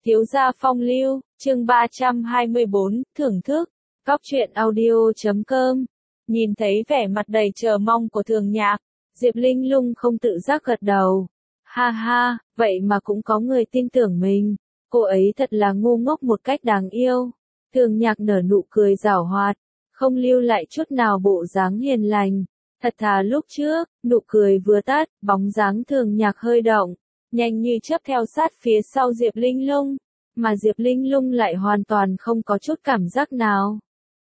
Thiếu gia phong lưu, chương 324, thưởng thức, góc truyện audio.com. Nhìn thấy vẻ mặt đầy chờ mong của Thường Nhạc, Diệp Linh Lung không tự giác gật đầu. Ha ha, vậy mà cũng có người tin tưởng mình, cô ấy thật là ngu ngốc một cách đáng yêu. Thường Nhạc nở nụ cười giảo hoạt, không lưu lại chút nào bộ dáng hiền lành. Thật thà lúc trước, nụ cười vừa tắt, bóng dáng Thường Nhạc hơi động, nhanh như chớp theo sát phía sau Diệp Linh Lung, mà Diệp Linh Lung lại hoàn toàn không có chút cảm giác nào.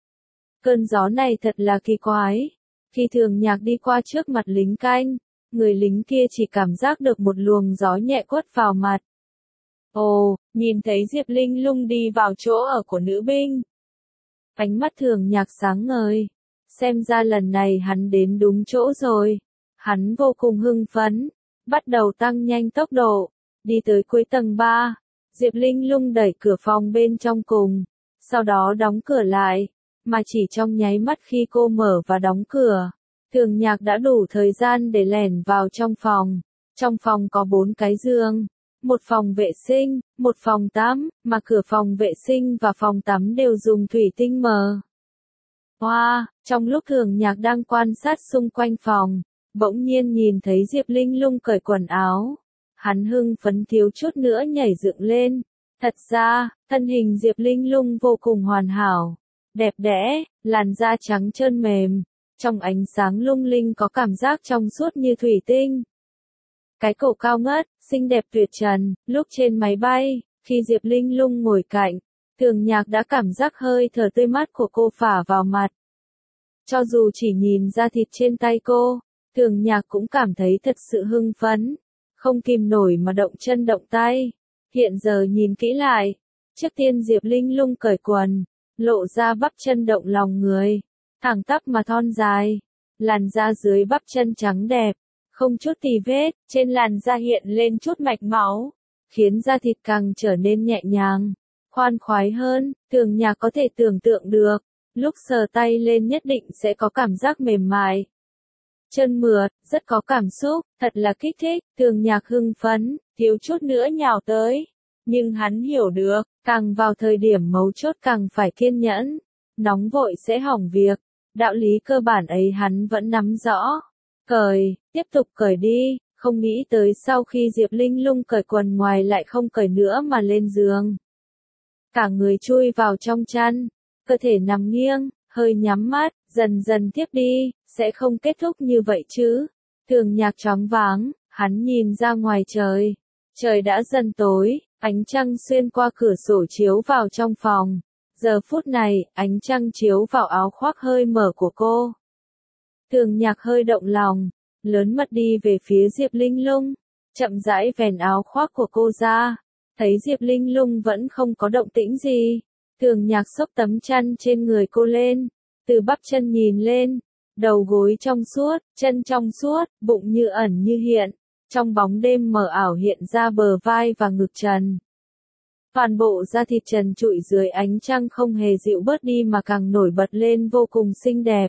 Cơn gió này thật là kỳ quái. Khi Thường Nhạc đi qua trước mặt lính canh, người lính kia chỉ cảm giác được một luồng gió nhẹ quất vào mặt. Ồ, nhìn thấy Diệp Linh Lung đi vào chỗ ở của nữ binh. Ánh mắt Thường Nhạc sáng ngời. Xem ra lần này hắn đến đúng chỗ rồi. Hắn vô cùng hưng phấn, bắt đầu tăng nhanh tốc độ, đi tới cuối tầng 3. Diệp Linh Lung đẩy cửa phòng bên trong cùng, sau đó đóng cửa lại, mà chỉ trong nháy mắt khi cô mở và đóng cửa, Thường Nhạc đã đủ thời gian để lẻn vào trong phòng. Trong phòng có 4 cái giường, một phòng vệ sinh, một phòng tắm, mà cửa phòng vệ sinh và phòng tắm đều dùng thủy tinh mờ. Wow, trong lúc Thường Nhạc đang quan sát xung quanh phòng, bỗng nhiên nhìn thấy Diệp Linh Lung cởi quần áo. Hắn hưng phấn thiếu chút nữa nhảy dựng lên. Thật ra, thân hình Diệp Linh Lung vô cùng hoàn hảo, đẹp đẽ, làn da trắng trơn mềm, trong ánh sáng lung linh có cảm giác trong suốt như thủy tinh. Cái cổ cao ngất, xinh đẹp tuyệt trần, lúc trên máy bay, khi Diệp Linh Lung ngồi cạnh, Thường Nhạc đã cảm giác hơi thở tươi mát của cô phả vào mặt. Cho dù chỉ nhìn da thịt trên tay cô, Thường Nhạc cũng cảm thấy thật sự hưng phấn, không kìm nổi mà động chân động tay. Hiện giờ nhìn kỹ lại, trước tiên Diệp Linh Lung cởi quần, lộ ra bắp chân động lòng người, thẳng tắp mà thon dài, làn da dưới bắp chân trắng đẹp, không chút tì vết, trên làn da hiện lên chút mạch máu, khiến da thịt càng trở nên nhẹ nhàng, khoan khoái hơn. Thường Nhạc có thể tưởng tượng được, lúc sờ tay lên nhất định sẽ có cảm giác mềm mại, chân mượt, rất có cảm xúc, thật là kích thích. Thường Nhạc hưng phấn, thiếu chút nữa nhào tới. Nhưng hắn hiểu được, càng vào thời điểm mấu chốt càng phải kiên nhẫn, nóng vội sẽ hỏng việc. Đạo lý cơ bản ấy hắn vẫn nắm rõ. Cởi, tiếp tục cởi đi, không nghĩ tới sau khi Diệp Linh Lung cởi quần ngoài lại không cởi nữa mà lên giường. Cả người chui vào trong chăn, cơ thể nằm nghiêng, hơi nhắm mắt, dần dần tiếp đi, sẽ không kết thúc như vậy chứ. Thường Nhạc choáng váng, hắn nhìn ra ngoài trời. Trời đã dần tối, ánh trăng xuyên qua cửa sổ chiếu vào trong phòng. Giờ phút này, ánh trăng chiếu vào áo khoác hơi mở của cô. Thường Nhạc hơi động lòng, lớn mật đi về phía Diệp Linh Lung, chậm rãi vén áo khoác của cô ra. Thấy Diệp Linh Lung vẫn không có động tĩnh gì, Thường Nhạc xốc tấm chăn trên người cô lên, từ bắp chân nhìn lên, đầu gối trong suốt, chân trong suốt, bụng như ẩn như hiện, trong bóng đêm mờ ảo hiện ra bờ vai và ngực trần. Toàn bộ da thịt trần trụi dưới ánh trăng không hề dịu bớt đi mà càng nổi bật lên vô cùng xinh đẹp.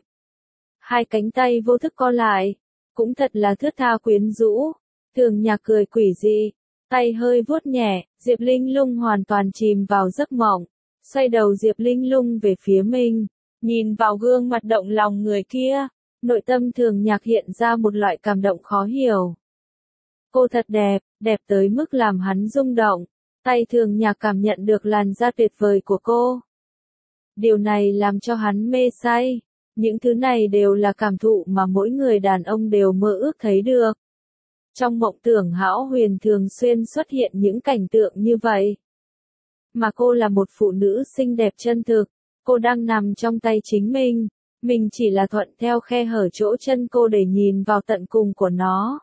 Hai cánh tay vô thức co lại, cũng thật là thướt tha quyến rũ. Thường Nhạc cười quỷ dị, tay hơi vuốt nhẹ, Diệp Linh Lung hoàn toàn chìm vào giấc mộng. Xoay đầu Diệp Linh Lung về phía mình, nhìn vào gương mặt động lòng người kia, nội tâm Thường Nhạc hiện ra một loại cảm động khó hiểu. Cô thật đẹp, đẹp tới mức làm hắn rung động. Tay Thường Nhạc cảm nhận được làn da tuyệt vời của cô. Điều này làm cho hắn mê say. Những thứ này đều là cảm thụ mà mỗi người đàn ông đều mơ ước thấy được. Trong mộng tưởng hão huyền thường xuyên xuất hiện những cảnh tượng như vậy. Mà cô là một phụ nữ xinh đẹp chân thực. Cô đang nằm trong tay chính mình chỉ là thuận theo khe hở chỗ chân cô để nhìn vào tận cùng của nó.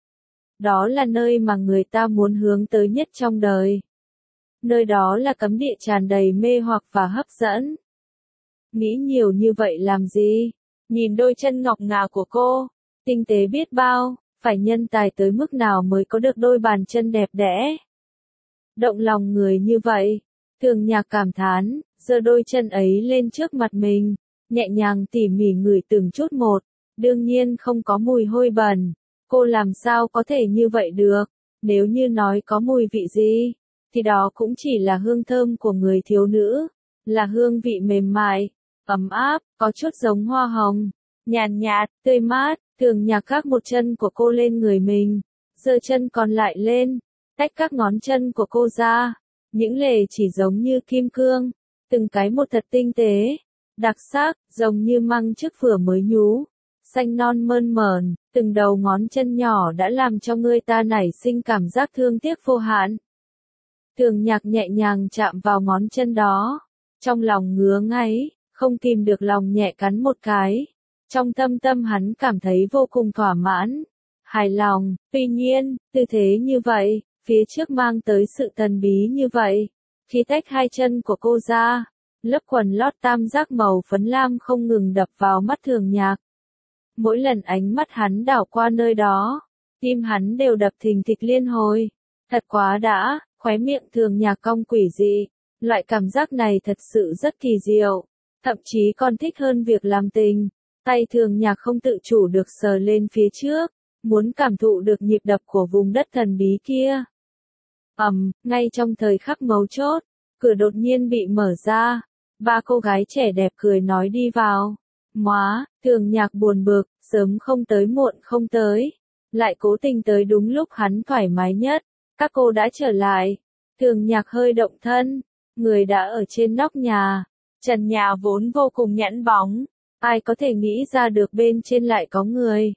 Đó là nơi mà người ta muốn hướng tới nhất trong đời. Nơi đó là cấm địa tràn đầy mê hoặc và hấp dẫn. Nghĩ nhiều như vậy làm gì? Nhìn đôi chân ngọc ngà của cô, tinh tế biết bao, phải nhân tài tới mức nào mới có được đôi bàn chân đẹp đẽ. Động lòng người như vậy, Thường Nhạc cảm thán, giơ đôi chân ấy lên trước mặt mình, nhẹ nhàng tỉ mỉ ngửi từng chút một, đương nhiên không có mùi hôi bẩn. Cô làm sao có thể như vậy được? Nếu như nói có mùi vị gì, thì đó cũng chỉ là hương thơm của người thiếu nữ, là hương vị mềm mại, ấm áp, có chút giống hoa hồng, nhàn nhạt, tươi mát. Thường Nhạc gác một chân của cô lên người mình, giơ chân còn lại lên, tách các ngón chân của cô ra, những lề chỉ giống như kim cương, từng cái một thật tinh tế, đặc sắc, giống như măng trước vừa mới nhú, xanh non mơn mởn, từng đầu ngón chân nhỏ đã làm cho người ta nảy sinh cảm giác thương tiếc vô hạn. Thường Nhạc nhẹ nhàng chạm vào ngón chân đó, trong lòng ngứa ngáy, không kìm được lòng nhẹ cắn một cái. Trong thâm tâm hắn cảm thấy vô cùng thỏa mãn, hài lòng, tuy nhiên, tư thế như vậy, phía trước mang tới sự thần bí như vậy. Khi tách hai chân của cô ra, lớp quần lót tam giác màu phấn lam không ngừng đập vào mắt Thường Nhạc. Mỗi lần ánh mắt hắn đảo qua nơi đó, tim hắn đều đập thình thịch liên hồi. Thật quá đã, khóe miệng Thường Nhạc cong quỷ dị, loại cảm giác này thật sự rất kỳ diệu, thậm chí còn thích hơn việc làm tình. Tay Thường Nhạc không tự chủ được sờ lên phía trước, muốn cảm thụ được nhịp đập của vùng đất thần bí kia. Ngay trong thời khắc mấu chốt, cửa đột nhiên bị mở ra, ba cô gái trẻ đẹp cười nói đi vào. Móa, Thường Nhạc buồn bực, sớm không tới muộn không tới, lại cố tình tới đúng lúc hắn thoải mái nhất. Các cô đã trở lại, Thường Nhạc hơi động thân, người đã ở trên nóc nhà, trần nhà vốn vô cùng nhẵn bóng. Ai có thể nghĩ ra được bên trên lại có người.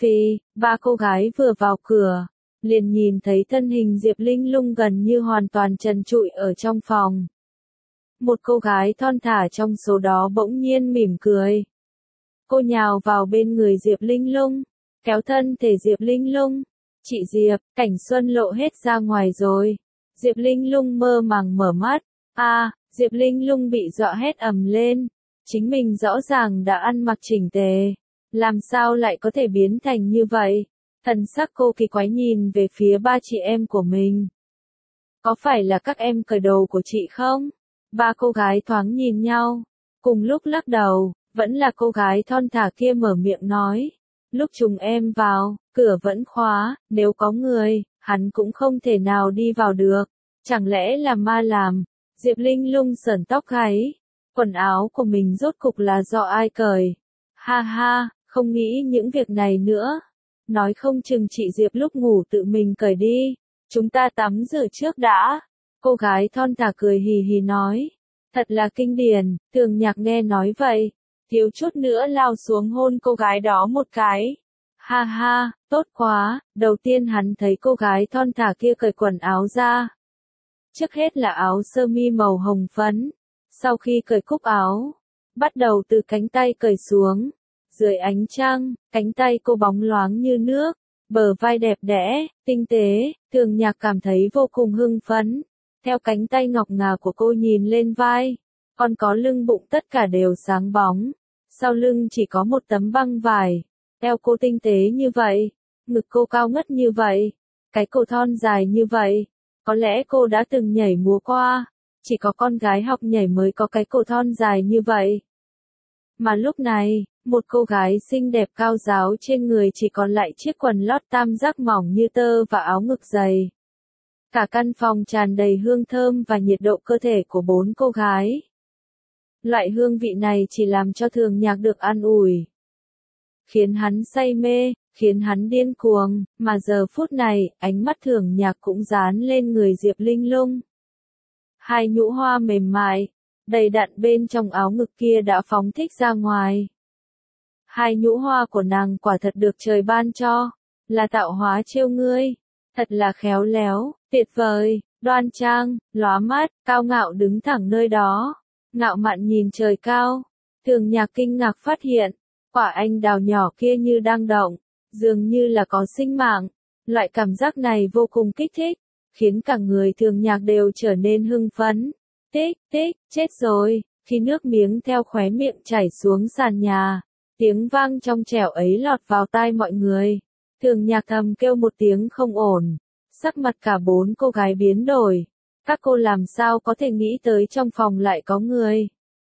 Ba cô gái vừa vào cửa, liền nhìn thấy thân hình Diệp Linh Lung gần như hoàn toàn trần trụi ở trong phòng. Một cô gái thon thả trong số đó bỗng nhiên mỉm cười. Cô nhào vào bên người Diệp Linh Lung, kéo thân thể Diệp Linh Lung. Chị Diệp, cảnh xuân lộ hết ra ngoài rồi. Diệp Linh Lung mơ màng mở mắt. Diệp Linh Lung bị dọa hét ầm lên. Chính mình rõ ràng đã ăn mặc chỉnh tề, làm sao lại có thể biến thành như vậy? Thần sắc cô kỳ quái nhìn về phía ba chị em của mình. Có phải là các em cởi đồ của chị không? Ba cô gái thoáng nhìn nhau, cùng lúc lắc đầu, vẫn là cô gái thon thả kia mở miệng nói. Lúc chúng em vào, cửa vẫn khóa, nếu có người, hắn cũng không thể nào đi vào được. Chẳng lẽ là ma làm? Diệp Linh Lung sởn tóc gáy. Quần áo của mình rốt cục là do ai cởi? Ha ha, không nghĩ những việc này nữa. Nói không chừng chị Diệp lúc ngủ tự mình cởi đi. Chúng ta tắm rửa trước đã. Cô gái thon thả cười hì hì nói. Thật là kinh điển, Thường Nhạc nghe nói vậy. Thiếu chút nữa lao xuống hôn cô gái đó một cái. Ha ha, tốt quá, đầu tiên hắn thấy cô gái thon thả kia cởi quần áo ra. Trước hết là áo sơ mi màu hồng phấn. Sau khi cởi cúc áo, bắt đầu từ cánh tay cởi xuống. Dưới ánh trăng, cánh tay cô bóng loáng như nước, bờ vai đẹp đẽ, tinh tế, Thường Nhạc cảm thấy vô cùng hưng phấn. Theo cánh tay ngọc ngà của cô nhìn lên vai, còn có lưng bụng tất cả đều sáng bóng. Sau lưng chỉ có một tấm băng vải. Eo cô tinh tế như vậy, ngực cô cao ngất như vậy, cái cổ thon dài như vậy. Có lẽ cô đã từng nhảy múa qua. Chỉ có con gái học nhảy mới có cái cổ thon dài như vậy. Mà lúc này, một cô gái xinh đẹp cao ráo trên người chỉ còn lại chiếc quần lót tam giác mỏng như tơ và áo ngực dày. Cả căn phòng tràn đầy hương thơm và nhiệt độ cơ thể của bốn cô gái. Loại hương vị này chỉ làm cho Thường Nhạc được an ủi, khiến hắn say mê, khiến hắn điên cuồng, mà giờ phút này, ánh mắt Thường Nhạc cũng dán lên người Diệp Linh Lung. Hai nhũ hoa mềm mại, đầy đặn bên trong áo ngực kia đã phóng thích ra ngoài. Hai nhũ hoa của nàng quả thật được trời ban cho, là tạo hóa trêu ngươi, thật là khéo léo, tuyệt vời, đoan trang, lóa mắt, cao ngạo đứng thẳng nơi đó, ngạo mạn nhìn trời cao. Thường Nhạc kinh ngạc phát hiện, quả anh đào nhỏ kia như đang động, dường như là có sinh mạng. Loại cảm giác này vô cùng kích thích, khiến cả người Thường Nhạc đều trở nên hưng phấn. Tích, tích, chết rồi, khi nước miếng theo khóe miệng chảy xuống sàn nhà, tiếng vang trong trẻo ấy lọt vào tai mọi người. Thường Nhạc thầm kêu một tiếng không ổn, sắc mặt cả bốn cô gái biến đổi. Các cô làm sao có thể nghĩ tới trong phòng lại có người.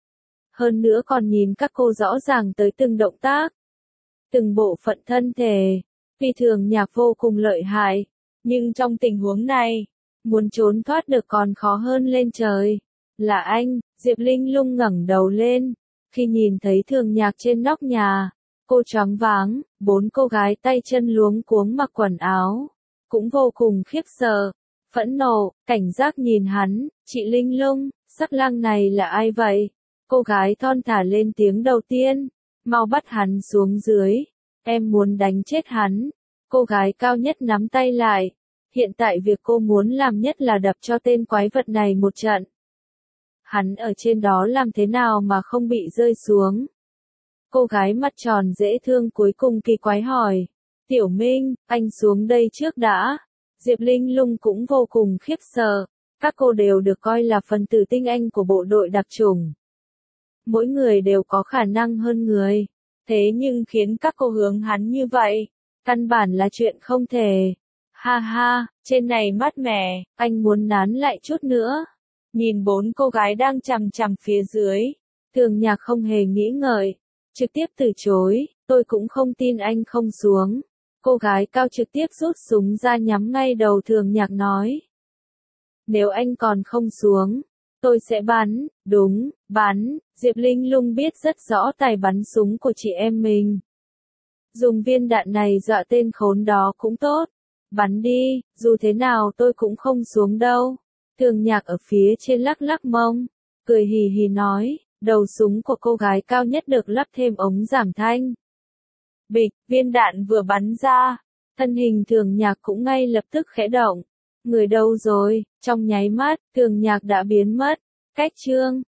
Hơn nữa còn nhìn các cô rõ ràng tới từng động tác, từng bộ phận thân thể. Vì Thường Nhạc vô cùng lợi hại, nhưng trong tình huống này, Muốn trốn thoát được còn khó hơn lên trời. Là anh, Diệp Linh Lung ngẩng đầu lên. Khi nhìn thấy Thường Nhạc trên nóc nhà, cô choáng váng, 4 cô gái tay chân luống cuống mặc quần áo. Cũng vô cùng khiếp sợ, phẫn nộ, cảnh giác nhìn hắn, chị Linh Lung, sắc lang này là ai vậy? Cô gái thon thả lên tiếng đầu tiên, mau bắt hắn xuống dưới, em muốn đánh chết hắn. Cô gái cao nhất nắm tay lại, hiện tại việc cô muốn làm nhất là đập cho tên quái vật này một trận. Hắn ở trên đó làm thế nào mà không bị rơi xuống? Cô gái mắt tròn dễ thương cuối cùng kỳ quái hỏi. Tiểu Minh, anh xuống đây trước đã. Diệp Linh Lung cũng vô cùng khiếp sợ. Các cô đều được coi là phần tử tinh anh của bộ đội đặc chủng. Mỗi người đều có khả năng hơn người. Thế nhưng khiến các cô hướng hắn như vậy, căn bản là chuyện không thể. Ha ha, trên này mát mẻ, anh muốn nán lại chút nữa. Nhìn 4 cô gái đang chằm chằm phía dưới, Thường Nhạc không hề nghĩ ngợi, trực tiếp từ chối, tôi cũng không tin anh không xuống. Cô gái cao trực tiếp rút súng ra nhắm ngay đầu Thường Nhạc nói. Nếu anh còn không xuống, tôi sẽ bắn, đúng, bắn. Diệp Linh Lung biết rất rõ tài bắn súng của chị em mình. Dùng viên đạn này dọa tên khốn đó cũng tốt. Bắn đi, dù thế nào tôi cũng không xuống đâu. Thường Nhạc ở phía trên lắc lắc mông, cười hì hì nói, đầu súng của cô gái cao nhất được lắp thêm ống giảm thanh. Bịch, viên đạn vừa bắn ra, thân hình Thường Nhạc cũng ngay lập tức khẽ động. Người đâu rồi? Trong nháy mắt, Thường Nhạc đã biến mất. Cách chương